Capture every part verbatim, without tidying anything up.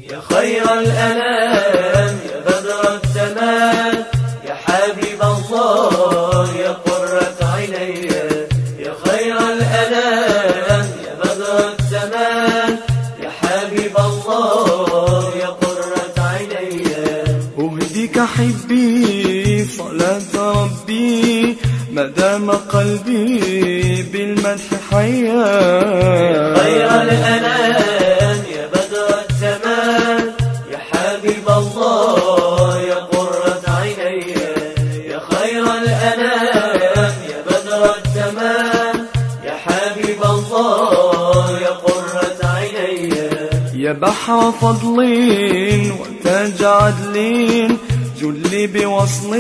يا خير الأنام يا بدر التمام يا حبيب الله يا قرة عيني يا خير الأنام يا بدر التمام يا حبيب الله يا قرة عيني أهديك حبي صلاة ربي ما دام قلبي بالمدح حيا يا خير الأنام يا بدر التمام يا حبيب الله يا قرة عيني يا خير الأنام يا بدر التمام يا حبيب الله يا قرة عيني يا بحر فضل وتاج عدل جل بوصل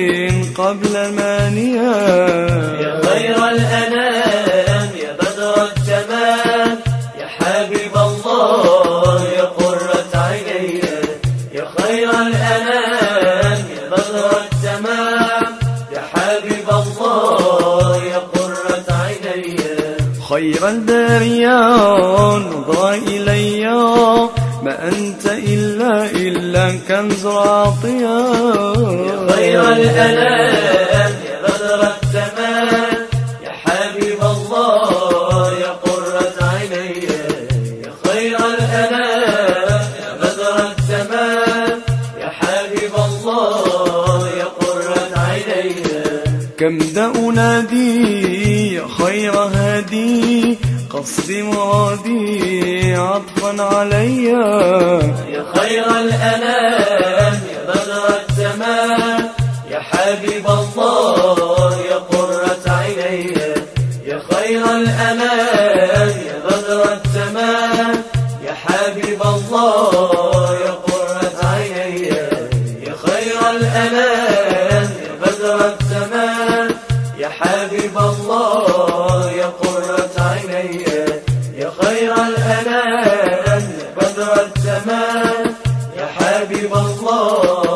قبل مانيا يا خير الأنام يا بدر التمام يا حبيب الله يا قرة عيني يا خير الأنام يا بدر التمام يا حبيب الله يا قرة عيني خير البرية نظر إلي ما أنت إلا إلا كنز عطيا يا خير الأنام يا بدر التمام يا حبيب الله يا قرة عيني يا خير الأنام يا بدر التمام يا حبيب الله يا قرة عيني كم دا أنادي يا خير هادي قصدي مرادي عطفا علي يا خير الأنام يا بدر التمام يا حبيب الله يا قرة عيني يا خير الأنام يا بدر التمام يا حبيب الله يا قرة عيني يا خير الأنام يا بدر التمام يا حبيب الله يا قرة عيني يا خير الأنام يا بدر التمام يا حبيب الله